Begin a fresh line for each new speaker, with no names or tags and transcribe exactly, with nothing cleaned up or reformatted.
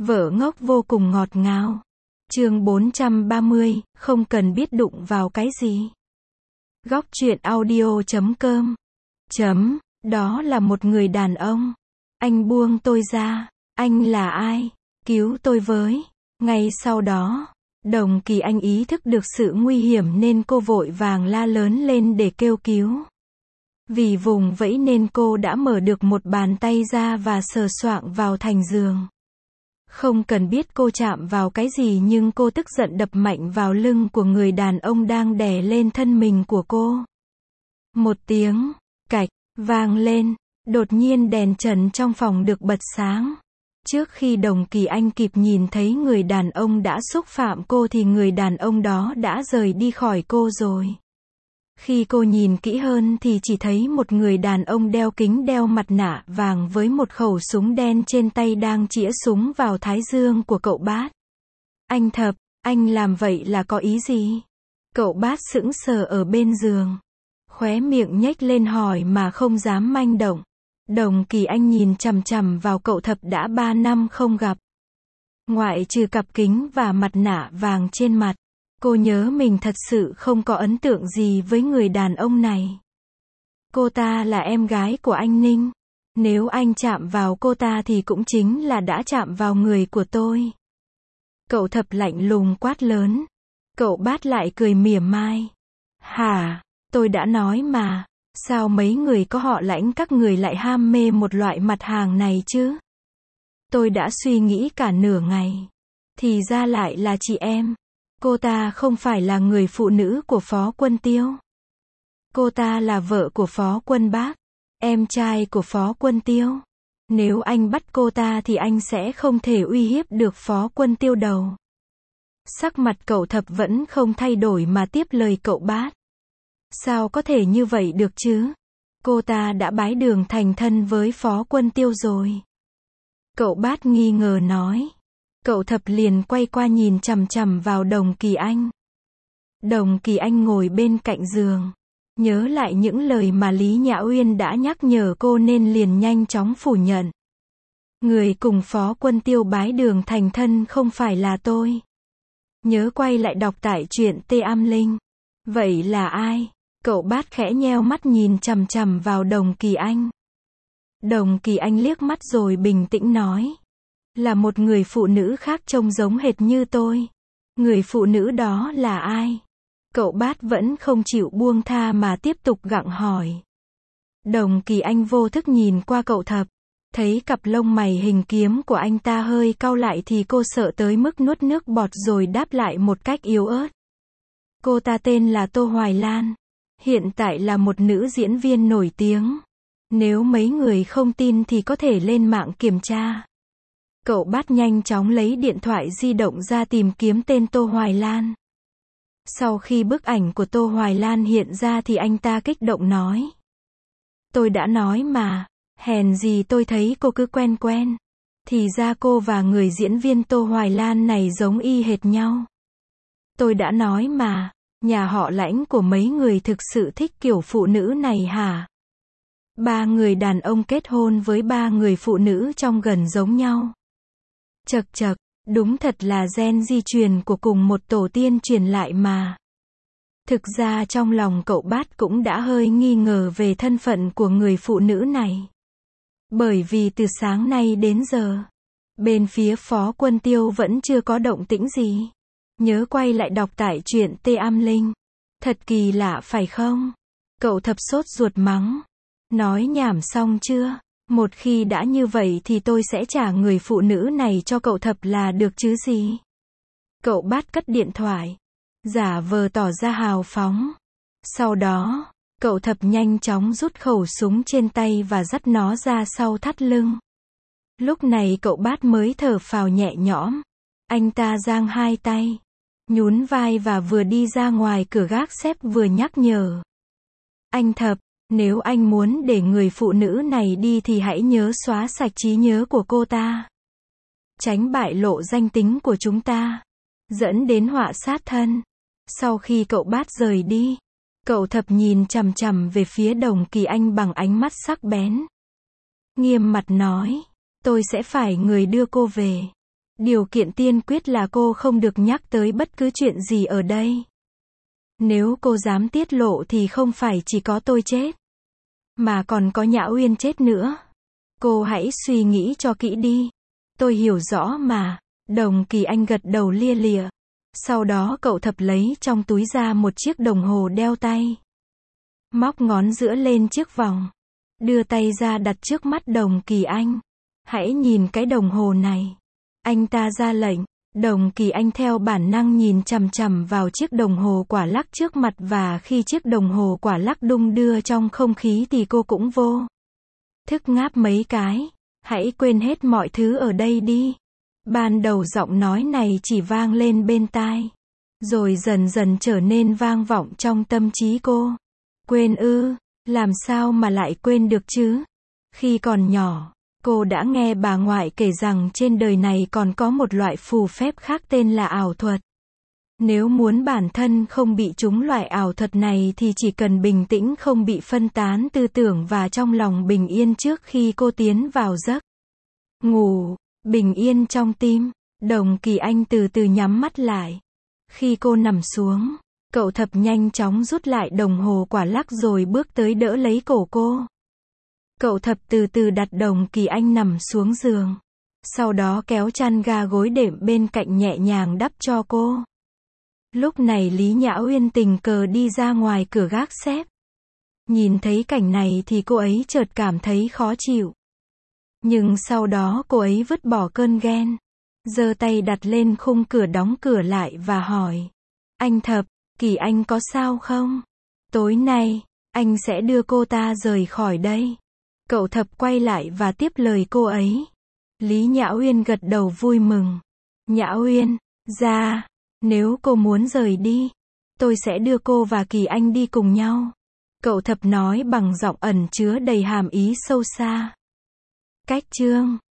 Vợ ngốc vô cùng ngọt ngào. Chương bốn trăm ba mươi, không cần biết đụng vào cái gì. Góc truyện audio chấm com. Chấm, đó là một người đàn ông. Anh buông tôi ra. Anh là ai? Cứu tôi với. Ngay sau đó, Đồng Kỳ Anh ý thức được sự nguy hiểm nên cô vội vàng la lớn lên để kêu cứu. Vì vùng vẫy nên cô đã mở được một bàn tay ra và sờ soạng vào thành giường. Không cần biết cô chạm vào cái gì nhưng cô tức giận đập mạnh vào lưng của người đàn ông đang đè lên thân mình của cô. Một tiếng cạch vang lên, đột nhiên đèn trần trong phòng được bật sáng. Trước khi Đồng Kỳ Anh kịp nhìn thấy người đàn ông đã xúc phạm cô thì người đàn ông đó đã rời đi khỏi cô rồi. Khi cô nhìn kỹ hơn thì chỉ thấy một người đàn ông đeo kính đeo mặt nạ vàng với một khẩu súng đen trên tay đang chĩa súng vào thái dương của cậu Bát. Anh Thập, anh làm vậy là có ý gì? Cậu Bát sững sờ ở bên giường. Khóe miệng nhếch lên hỏi mà không dám manh động. Đồng Kỳ Anh nhìn chằm chằm vào cậu Thập đã ba năm không gặp. Ngoại trừ cặp kính và mặt nạ vàng trên mặt, cô nhớ mình thật sự không có ấn tượng gì với người đàn ông này. Cô ta là em gái của anh Ninh. Nếu anh chạm vào cô ta thì cũng chính là đã chạm vào người của tôi. Cậu Thập lạnh lùng quát lớn. Cậu Bát lại cười mỉa mai. Hả, tôi đã nói mà. Sao mấy người có họ Lãnh các người lại ham mê một loại mặt hàng này chứ? Tôi đã suy nghĩ cả nửa ngày. Thì ra lại là chị em. Cô ta không phải là người phụ nữ của Phó Quân Tiêu. Cô ta là vợ của Phó Quân Bác, em trai của Phó Quân Tiêu. Nếu anh bắt cô ta thì anh sẽ không thể uy hiếp được Phó Quân Tiêu đâu. Sắc mặt cậu Thập vẫn không thay đổi mà tiếp lời cậu Bát. Sao có thể như vậy được chứ? Cô ta đã bái đường thành thân với Phó Quân Tiêu rồi. Cậu Bát nghi ngờ nói. Cậu Thập liền quay qua nhìn chằm chằm vào Đồng Kỳ Anh. Đồng Kỳ Anh ngồi bên cạnh giường, nhớ lại những lời mà Lý Nhã Uyên đã nhắc nhở cô nên liền nhanh chóng phủ nhận. Người cùng Phó Quân Tiêu bái đường thành thân không phải là tôi. Nhớ quay lại đọc tại truyện Tê Am Linh. Vậy là ai? Cậu Bát khẽ nheo mắt nhìn chằm chằm vào Đồng Kỳ Anh. Đồng Kỳ Anh liếc mắt rồi bình tĩnh nói. Là một người phụ nữ khác trông giống hệt như tôi. Người phụ nữ đó là ai? Cậu Bát vẫn không chịu buông tha mà tiếp tục gặng hỏi. Đồng Kỳ Anh vô thức nhìn qua cậu Thập. Thấy cặp lông mày hình kiếm của anh ta hơi cau lại thì cô sợ tới mức nuốt nước bọt rồi đáp lại một cách yếu ớt. Cô ta tên là Tô Hoài Lan. Hiện tại là một nữ diễn viên nổi tiếng. Nếu mấy người không tin thì có thể lên mạng kiểm tra. Cậu Bát nhanh chóng lấy điện thoại di động ra tìm kiếm tên Tô Hoài Lan. Sau khi bức ảnh của Tô Hoài Lan hiện ra thì anh ta kích động nói. Tôi đã nói mà, hèn gì tôi thấy cô cứ quen quen. Thì ra cô và người diễn viên Tô Hoài Lan này giống y hệt nhau. Tôi đã nói mà, nhà họ Lãnh của mấy người thực sự thích kiểu phụ nữ này hả? Ba người đàn ông kết hôn với ba người phụ nữ trông gần giống nhau. Chật chật, đúng thật là gen di truyền của cùng một tổ tiên truyền lại mà. Thực ra trong lòng cậu Bát cũng đã hơi nghi ngờ về thân phận của người phụ nữ này. Bởi vì từ sáng nay đến giờ, bên phía Phó Quân Tiêu vẫn chưa có động tĩnh gì. Nhớ quay lại đọc tại truyện Tê Am Linh. Thật kỳ lạ phải không? Cậu Thập sốt ruột mắng. Nói nhảm xong chưa? Một khi đã như vậy thì tôi sẽ trả người phụ nữ này cho cậu Thập là được chứ gì? Cậu Bát cất điện thoại, giả vờ tỏ ra hào phóng. Sau đó, cậu Thập nhanh chóng rút khẩu súng trên tay và dắt nó ra sau thắt lưng. Lúc này cậu Bát mới thở phào nhẹ nhõm. Anh ta giang hai tay, nhún vai và vừa đi ra ngoài cửa gác xếp vừa nhắc nhở. Anh Thập, nếu anh muốn để người phụ nữ này đi thì hãy nhớ xóa sạch trí nhớ của cô ta. Tránh bại lộ danh tính của chúng ta, dẫn đến họa sát thân. Sau khi cậu Bát rời đi, cậu Thập nhìn chằm chằm về phía Đồng Kỳ Anh bằng ánh mắt sắc bén. Nghiêm mặt nói, tôi sẽ phải người đưa cô về. Điều kiện tiên quyết là cô không được nhắc tới bất cứ chuyện gì ở đây. Nếu cô dám tiết lộ thì không phải chỉ có tôi chết, mà còn có Nhã Uyên chết nữa. Cô hãy suy nghĩ cho kỹ đi. Tôi hiểu rõ mà. Đồng Kỳ Anh gật đầu lia lịa. Sau đó cậu Thập lấy trong túi ra một chiếc đồng hồ đeo tay. Móc ngón giữa lên chiếc vòng. Đưa tay ra đặt trước mắt Đồng Kỳ Anh. Hãy nhìn cái đồng hồ này. Anh ta ra lệnh. Đồng Kỳ Anh theo bản năng nhìn chằm chằm vào chiếc đồng hồ quả lắc trước mặt, và khi chiếc đồng hồ quả lắc đung đưa trong không khí thì cô cũng vô thức ngáp mấy cái. Hãy quên hết mọi thứ ở đây đi. Ban đầu giọng nói này chỉ vang lên bên tai, rồi dần dần trở nên vang vọng trong tâm trí cô. Quên ư? Làm sao mà lại quên được chứ? Khi còn nhỏ, cô đã nghe bà ngoại kể rằng trên đời này còn có một loại phù phép khác tên là ảo thuật. Nếu muốn bản thân không bị trúng loại ảo thuật này thì chỉ cần bình tĩnh, không bị phân tán tư tưởng, và trong lòng bình yên trước khi cô tiến vào giấc ngủ. Bình yên trong tim. Đồng Kỳ Anh từ từ nhắm mắt lại. Khi cô nằm xuống, cậu Thập nhanh chóng rút lại đồng hồ quả lắc rồi bước tới đỡ lấy cổ cô. Cậu Thập từ từ đặt Đồng Kỳ Anh nằm xuống giường. Sau đó kéo chăn ga gối đệm bên cạnh nhẹ nhàng đắp cho cô. Lúc này Lý Nhã Uyên tình cờ đi ra ngoài cửa gác xếp. Nhìn thấy cảnh này thì cô ấy chợt cảm thấy khó chịu. Nhưng sau đó cô ấy vứt bỏ cơn ghen. Giơ tay đặt lên khung cửa, đóng cửa lại và hỏi. Anh Thập, Kỳ Anh có sao không? Tối nay, anh sẽ đưa cô ta rời khỏi đây. Cậu Thập quay lại và tiếp lời cô ấy. Lý Nhã Uyên gật đầu vui mừng. Nhã Uyên, ra, nếu cô muốn rời đi, tôi sẽ đưa cô và Kỳ Anh đi cùng nhau. Cậu Thập nói bằng giọng ẩn chứa đầy hàm ý sâu xa. Cách chương